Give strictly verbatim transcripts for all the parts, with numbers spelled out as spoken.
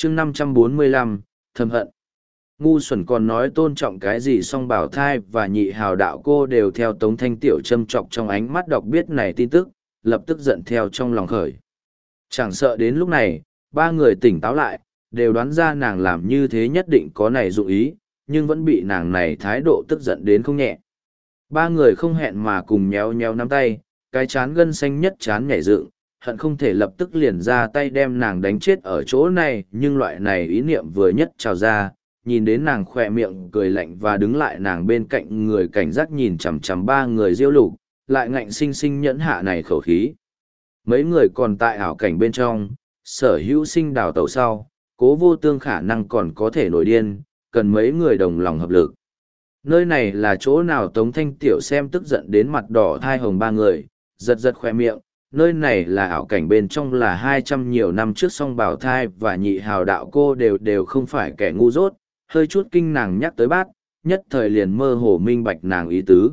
chương năm trăm bốn mươi lăm, thầm hận. Ngu xuẩn còn nói tôn trọng cái gì, song bảo thai và nhị hào đạo cô đều theo Tống Thanh Tiểu châm chọc trong ánh mắt đọc biết này tin tức, lập tức giận theo trong lòng khởi. Chẳng sợ đến lúc này, ba người tỉnh táo lại, đều đoán ra nàng làm như thế nhất định có này dụng ý, nhưng vẫn bị nàng này thái độ tức giận đến không nhẹ. Ba người không hẹn mà cùng nhéo nhéo nắm tay, cái chán gân xanh nhất chán nhảy dựng, hận không thể lập tức liền ra tay đem nàng đánh chết ở chỗ này, nhưng loại này ý niệm vừa nhất trào ra, nhìn đến nàng khỏe miệng cười lạnh và đứng lại nàng bên cạnh người cảnh giác nhìn chằm chằm ba người diêu lục, lại ngạnh sinh sinh nhẫn hạ này khẩu khí. Mấy người còn tại ảo cảnh bên trong, sở hữu sinh đào tẩu sau, Cố Vô Tương khả năng còn có thể nổi điên, cần mấy người đồng lòng hợp lực. Nơi này là chỗ nào? Tống Thanh Tiểu xem tức giận đến mặt đỏ thai hồng ba người, giật giật khoe miệng. Nơi này là ảo cảnh, bên trong là hai trăm nhiều năm trước, song bảo thai và nhị hào đạo cô đều đều không phải kẻ ngu dốt, hơi chút kinh nàng nhắc tới bát, nhất thời liền mơ hồ minh bạch nàng ý tứ.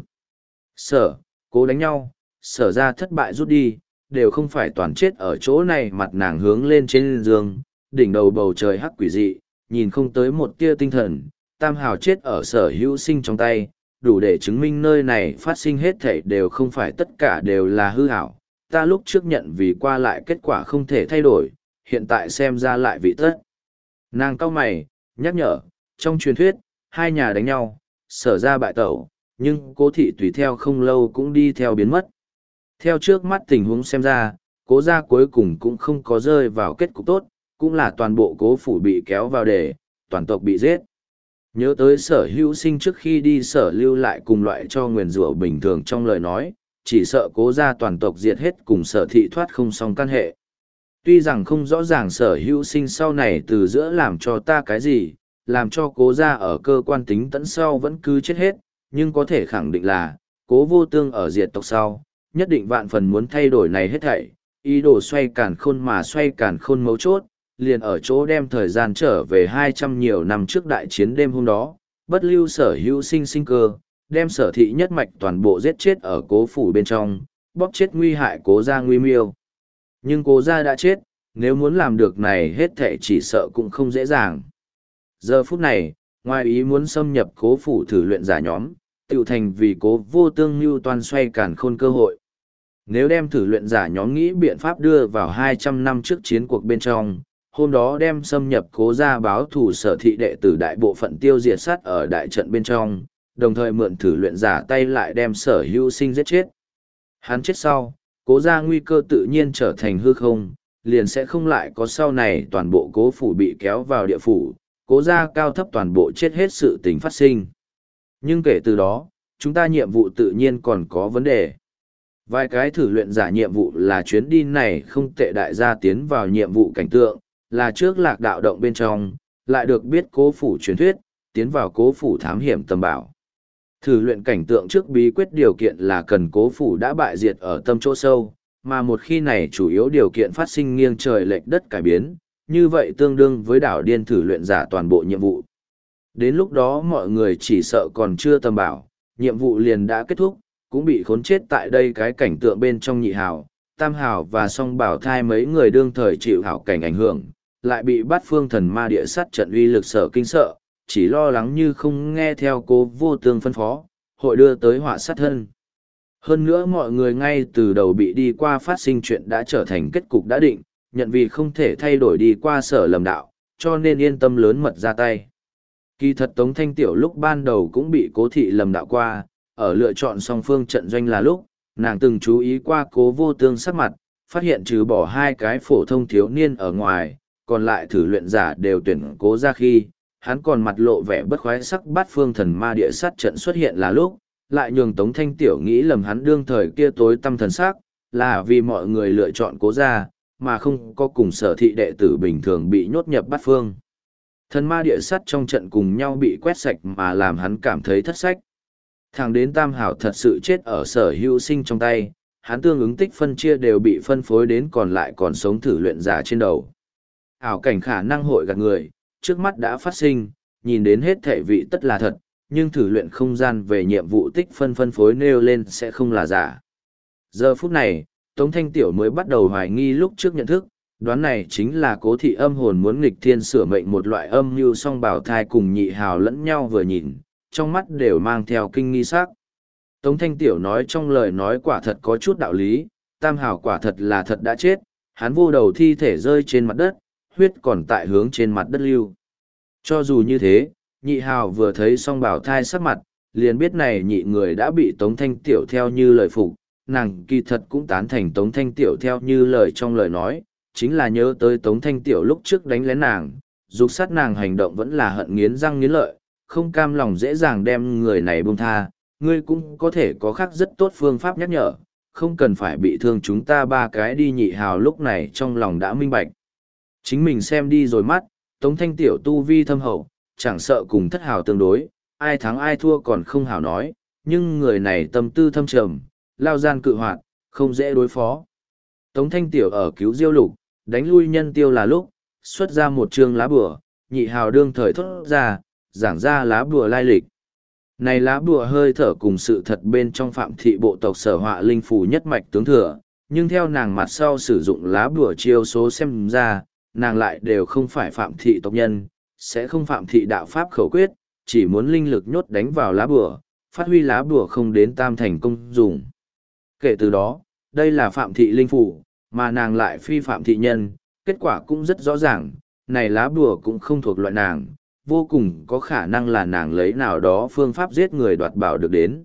Sở, cố đánh nhau, sở ra thất bại rút đi, đều không phải toàn chết ở chỗ này. Mặt nàng hướng lên trên giường, đỉnh đầu bầu trời hắc quỷ dị, nhìn không tới một tia tinh thần, tam hào chết ở sở hữu sinh trong tay, đủ để chứng minh nơi này phát sinh hết thảy đều không phải tất cả đều là hư ảo. Ta lúc trước nhận vì qua lại kết quả không thể thay đổi, hiện tại xem ra lại vị tất. Nàng cau mày, nhắc nhở, trong truyền thuyết, hai nhà đánh nhau, sở ra bại tẩu, nhưng cố thị tùy theo không lâu cũng đi theo biến mất. Theo trước mắt tình huống xem ra, cố gia cuối cùng cũng không có rơi vào kết cục tốt, cũng là toàn bộ cố phủ bị kéo vào đề, toàn tộc bị giết. Nhớ tới sở hữu sinh trước khi đi sở lưu lại cùng loại cho nguyền rủa bình thường trong lời nói, chỉ sợ cố gia toàn tộc diệt hết cùng sở thị thoát không xong căn hệ. Tuy rằng không rõ ràng sở hữu sinh sau này từ giữa làm cho ta cái gì, làm cho cố gia ở cơ quan tính tẫn sau vẫn cứ chết hết, nhưng có thể khẳng định là, cố Vô Tương ở diệt tộc sau, nhất định vạn phần muốn thay đổi này hết thảy, ý đồ xoay càn khôn mà xoay càn khôn mấu chốt, liền ở chỗ đem thời gian trở về hai trăm nhiều năm trước đại chiến đêm hôm đó, bất lưu sở hữu sinh sinh cơ, đem sở thị nhất mạch toàn bộ giết chết ở cố phủ bên trong, bóp chết nguy hại cố gia nguy miêu. Nhưng cố gia đã chết, nếu muốn làm được này hết thảy chỉ sợ cũng không dễ dàng. Giờ phút này, ngoài ý muốn xâm nhập cố phủ thử luyện giả nhóm, tiểu thành vì cố Vô Tương mưu toan xoay càn khôn cơ hội. Nếu đem thử luyện giả nhóm nghĩ biện pháp đưa vào hai trăm năm trước chiến cuộc bên trong, hôm đó đem xâm nhập cố gia báo thủ sở thị đệ tử đại bộ phận tiêu diệt sát ở đại trận bên trong, đồng thời mượn thử luyện giả tay lại đem sở hữu sinh giết chết. Hắn chết sau, cố gia nguy cơ tự nhiên trở thành hư không, liền sẽ không lại có sau này toàn bộ cố phủ bị kéo vào địa phủ, cố gia cao thấp toàn bộ chết hết sự tình phát sinh. Nhưng kể từ đó, chúng ta nhiệm vụ tự nhiên còn có vấn đề. Vài cái thử luyện giả nhiệm vụ là chuyến đi này không tệ, đại gia tiến vào nhiệm vụ cảnh tượng, là trước lạc đạo động bên trong, lại được biết cố phủ truyền thuyết, tiến vào cố phủ thám hiểm tầm bảo. Thử luyện cảnh tượng trước bí quyết điều kiện là cần cố phủ đã bại diệt ở tâm chỗ sâu, mà một khi này chủ yếu điều kiện phát sinh nghiêng trời lệch đất cải biến, như vậy tương đương với đảo điên thử luyện giả toàn bộ nhiệm vụ. Đến lúc đó mọi người chỉ sợ còn chưa tầm bảo, nhiệm vụ liền đã kết thúc, cũng bị khốn chết tại đây cái cảnh tượng bên trong. Nhị hào, tam hào và song bảo thai mấy người đương thời chịu hảo cảnh ảnh hưởng, lại bị bát phương thần ma địa sát trận uy lực sở kinh sợ, chỉ lo lắng như không nghe theo cố Vô Tương phân phó, hội đưa tới họa sát thân. Hơn nữa mọi người ngay từ đầu bị đi qua phát sinh chuyện đã trở thành kết cục đã định, nhận vì không thể thay đổi đi qua sở lầm đạo, cho nên yên tâm lớn mật ra tay. Kỳ thật Tống Thanh Tiểu lúc ban đầu cũng bị cố thị lầm đạo qua, ở lựa chọn song phương trận doanh là lúc, nàng từng chú ý qua cố Vô Tương sắc mặt, phát hiện trừ bỏ hai cái phổ thông thiếu niên ở ngoài, còn lại thử luyện giả đều tuyển cố ra khi, hắn còn mặt lộ vẻ bất khoái sắc bát phương thần ma địa sát trận xuất hiện là lúc, lại nhường Tống Thanh Tiểu nghĩ lầm hắn đương thời kia tối tâm thần sắc, là vì mọi người lựa chọn cố ra, mà không có cùng sở thị đệ tử bình thường bị nhốt nhập bát phương. Thần ma địa sát trong trận cùng nhau bị quét sạch mà làm hắn cảm thấy thất sách. Thẳng đến tam hảo thật sự chết ở sở hữu sinh trong tay, hắn tương ứng tích phân chia đều bị phân phối đến còn lại còn sống thử luyện giả trên đầu. Ảo cảnh khả năng hội gạt người, trước mắt đã phát sinh, nhìn đến hết thể vị tất là thật, nhưng thử luyện không gian về nhiệm vụ tích phân phân phối nêu lên sẽ không là giả. Giờ phút này, Tống Thanh Tiểu mới bắt đầu hoài nghi lúc trước nhận thức, Đoán này chính là cố thị âm hồn muốn nghịch thiên sửa mệnh một loại âm mưu song bảo thai cùng nhị hào lẫn nhau vừa nhìn, trong mắt đều mang theo kinh nghi sắc. Tống Thanh Tiểu nói trong lời nói quả thật có chút đạo lý, tam hào quả thật là thật đã chết, hắn vô đầu thi thể rơi trên mặt đất, huyết còn tại hướng trên mặt đất lưu. Cho dù như thế, nhị hào vừa thấy song bảo thai sắc mặt, liền biết này nhị người đã bị Tống Thanh Tiểu theo như lời phục, nàng kỳ thật cũng tán thành Tống Thanh Tiểu theo như lời trong lời nói, chính là nhớ tới Tống Thanh Tiểu lúc trước đánh lén nàng, dục sát nàng hành động vẫn là hận nghiến răng nghiến lợi, không cam lòng dễ dàng đem người này buông tha, ngươi cũng có thể có khác rất tốt phương pháp nhắc nhở, không cần phải bị thương chúng ta ba cái đi. Nhị hào lúc này trong lòng đã minh bạch. Chính mình xem đi rồi mắt, Tống Thanh Tiểu tu vi thâm hậu, chẳng sợ cùng thất hào tương đối, ai thắng ai thua còn không hào nói, nhưng người này tâm tư thâm trầm, lao gian cự hoạt, không dễ đối phó. Tống Thanh Tiểu ở cứu Diêu Lục, đánh lui nhân tiêu là lúc, xuất ra một chương lá bùa, nhị hào đương thời thốt ra, giảng ra lá bùa lai lịch. Này lá bùa hơi thở cùng sự thật bên trong phạm thị bộ tộc sở họa linh phù nhất mạch tướng thừa, nhưng theo nàng mặt sau sử dụng lá bùa chiêu số xem ra, nàng lại đều không phải phạm thị tộc nhân, sẽ không phạm thị đạo pháp khẩu quyết, chỉ muốn linh lực nhốt đánh vào lá bùa, phát huy lá bùa không đến tam thành công dùng. Kể từ đó, đây là phạm thị linh phù, mà nàng lại phi phạm thị nhân, kết quả cũng rất rõ ràng, này lá bùa cũng không thuộc loại nàng, vô cùng có khả năng là nàng lấy nào đó phương pháp giết người đoạt bảo được đến.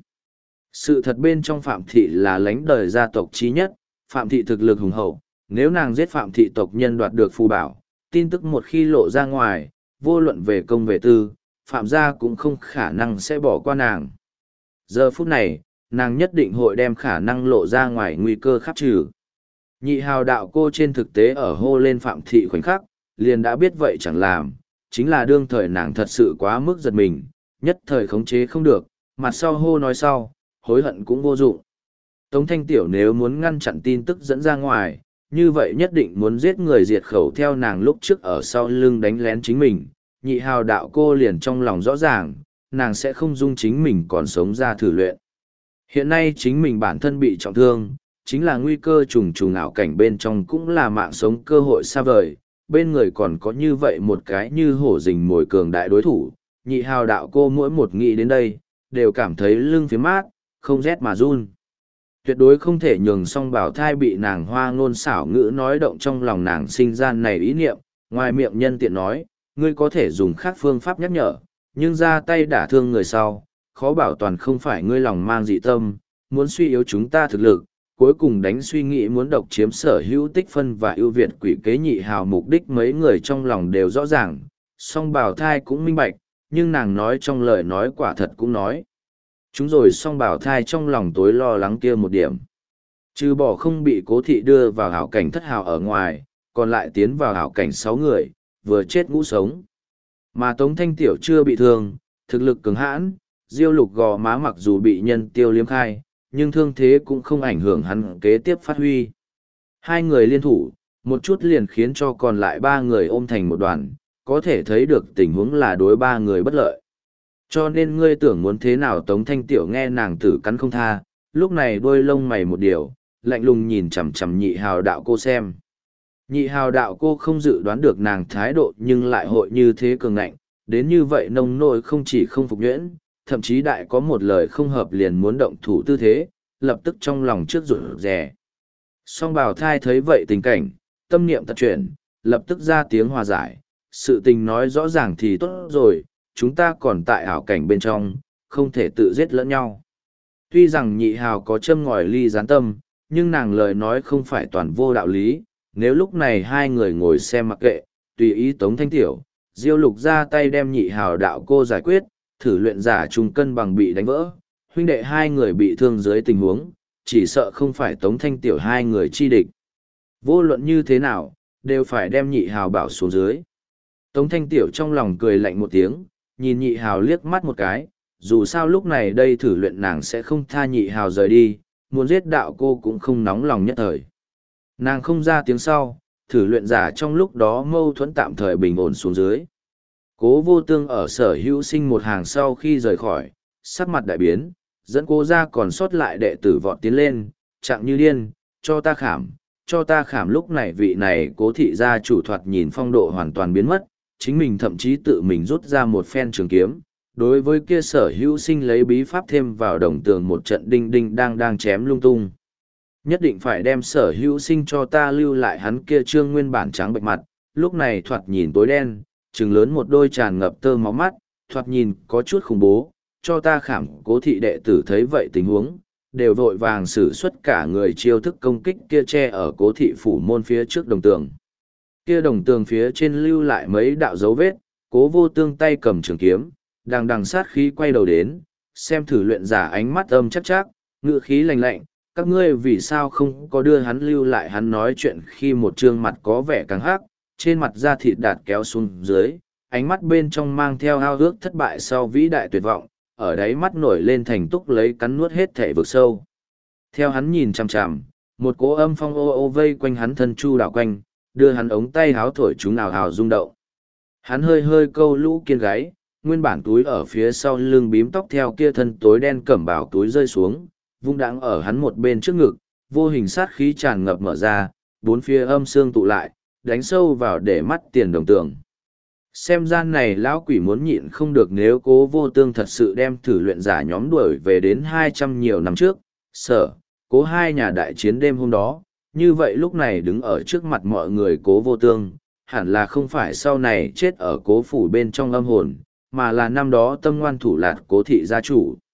Sự thật bên trong phạm thị là lãnh đời gia tộc trí nhất, phạm thị thực lực hùng hậu, nếu nàng giết phạm thị tộc nhân đoạt được phù bảo, tin tức một khi lộ ra ngoài, vô luận về công về tư, phạm gia cũng không khả năng sẽ bỏ qua nàng. Giờ phút này, nàng nhất định hội đem khả năng lộ ra ngoài nguy cơ khắc trừ. Nhị hào đạo cô trên thực tế ở hô lên phạm thị khoảnh khắc, liền đã biết vậy chẳng làm, chính là đương thời nàng thật sự quá mức giật mình, nhất thời khống chế không được, mặt sau hô nói sau, hối hận cũng vô dụng. Tống Thanh Tiểu nếu muốn ngăn chặn tin tức dẫn ra ngoài, như vậy nhất định muốn giết người diệt khẩu theo nàng lúc trước ở sau lưng đánh lén chính mình, nhị hào đạo cô liền trong lòng rõ ràng, nàng sẽ không dung chính mình còn sống ra thử luyện. Hiện nay chính mình bản thân bị trọng thương, chính là nguy cơ trùng trùng ảo cảnh bên trong cũng là mạng sống cơ hội xa vời, bên người còn có như vậy một cái như hổ rình mồi cường đại đối thủ, nhị hào đạo cô mỗi một nghĩ đến đây, đều cảm thấy lưng phía mát, không rét mà run. Tuyệt đối không thể nhường song bảo thai bị nàng hoa ngôn xảo ngữ nói động trong lòng nàng sinh ra này ý niệm, ngoài miệng nhân tiện nói, ngươi có thể dùng khác phương pháp nhắc nhở, nhưng ra tay đả thương người sau, khó bảo toàn không phải ngươi lòng mang dị tâm, muốn suy yếu chúng ta thực lực, cuối cùng đánh suy nghĩ muốn độc chiếm sở hữu tích phân và ưu việt quỷ kế. Nhị hào mục đích mấy người trong lòng đều rõ ràng, song bảo thai cũng minh bạch, nhưng nàng nói trong lời nói quả thật cũng nói. Chúng rồi song bảo thai trong lòng tối lo lắng kia một điểm. Trừ bỏ không bị cố thị đưa vào hảo cảnh thất hào ở ngoài, còn lại tiến vào hảo cảnh sáu người, vừa chết ngũ sống. Mà Tống Thanh Tiểu chưa bị thương, thực lực cứng hãn, Diêu Lục gò má mặc dù bị nhân tiêu liếm khai, nhưng thương thế cũng không ảnh hưởng hắn kế tiếp phát huy. Hai người liên thủ, một chút liền khiến cho còn lại ba người ôm thành một đoàn, có thể thấy được tình huống là đối ba người bất lợi. Cho nên ngươi tưởng muốn thế nào? Tống Thanh Tiểu nghe nàng tử cắn không tha, lúc này đôi lông mày một điều, lạnh lùng nhìn chằm chằm nhị hào đạo cô xem. Nhị hào đạo cô không dự đoán được nàng thái độ nhưng lại hội như thế cường ngạnh, đến như vậy nông nỗi không chỉ không phục nhuyễn, thậm chí đại có một lời không hợp liền muốn động thủ tư thế, lập tức trong lòng trước rụt rè. Song bào thai thấy vậy tình cảnh, tâm niệm tật chuyển, lập tức ra tiếng hòa giải, sự tình nói rõ ràng thì tốt rồi, chúng ta còn tại ảo cảnh bên trong, không thể tự giết lẫn nhau. Tuy rằng nhị hào có châm ngòi ly gián tâm, nhưng nàng lời nói không phải toàn vô đạo lý, nếu lúc này hai người ngồi xem mặc kệ, tùy ý Tống Thanh Tiểu, Diêu Lục ra tay đem nhị hào đạo cô giải quyết, thử luyện giả trung cân bằng bị đánh vỡ, huynh đệ hai người bị thương dưới tình huống, chỉ sợ không phải Tống Thanh Tiểu hai người chi địch. Vô luận như thế nào, đều phải đem nhị hào bảo xuống dưới. Tống Thanh Tiểu trong lòng cười lạnh một tiếng, nhìn nhị hào liếc mắt một cái, dù sao lúc này đây thử luyện nàng sẽ không tha nhị hào rời đi, muốn giết đạo cô cũng không nóng lòng nhất thời. Nàng không ra tiếng sau, thử luyện giả trong lúc đó mâu thuẫn tạm thời bình ổn xuống dưới. Cố Vô Tương ở Sở Hữu Sinh một hàng sau khi rời khỏi, sắc mặt đại biến, dẫn Cố ra còn sót lại đệ tử vọt tiến lên, chặng như điên, cho ta khảm, cho ta khảm. Lúc này vị này cố thị gia chủ thoạt nhìn phong độ hoàn toàn biến mất, chính mình thậm chí tự mình rút ra một phen trường kiếm, đối với kia sở hữu sinh lấy bí pháp thêm vào đồng tường một trận đinh đinh đang đang chém lung tung. Nhất định phải đem sở hữu sinh cho ta lưu lại hắn kia trương nguyên bản trắng bệch mặt, lúc này thoạt nhìn tối đen, trừng lớn một đôi tràn ngập tơ máu mắt, thoạt nhìn có chút khủng bố, cho ta khảm. Cố thị đệ tử thấy vậy tình huống, đều vội vàng sử xuất cả người chiêu thức công kích kia che ở cố thị phủ môn phía trước đồng tường. Kia đồng tường phía trên lưu lại mấy đạo dấu vết, Cố Vô Tương tay cầm trường kiếm, đằng đằng sát khí quay đầu đến, xem thử luyện giả ánh mắt âm chắc chắc, ngữ khí lạnh lạnh, các ngươi vì sao không có đưa hắn lưu lại. Hắn nói chuyện khi một trương mặt có vẻ càng hắc, trên mặt da thịt đạt kéo xuống dưới, ánh mắt bên trong mang theo ao ước thất bại sau vĩ đại tuyệt vọng, ở đáy mắt nổi lên thành túc lấy cắn nuốt hết thể vực sâu. Theo hắn nhìn chằm chằm, một cỗ âm phong ô ô vây quanh hắn thân chu đảo quanh, đưa hắn ống tay háo thổi chúng nào hào rung động. Hắn hơi hơi câu lũ kiên gáy, nguyên bản túi ở phía sau lưng bím tóc theo kia thân tối đen cẩm bào túi rơi xuống, vung đãng ở hắn một bên trước ngực, vô hình sát khí tràn ngập mở ra, bốn phía âm xương tụ lại, đánh sâu vào để mắt tiền đồng tường. Xem gian này lão quỷ muốn nhịn không được, nếu Cố Vô Tương thật sự đem thử luyện giả nhóm đuổi về đến hai trăm nhiều năm trước, sở, cố hai nhà đại chiến đêm hôm đó, như vậy lúc này đứng ở trước mặt mọi người Cố Vô Tương, hẳn là không phải sau này chết ở cố phủ bên trong âm hồn, mà là năm đó tâm ngoan thủ lạt cố thị gia chủ.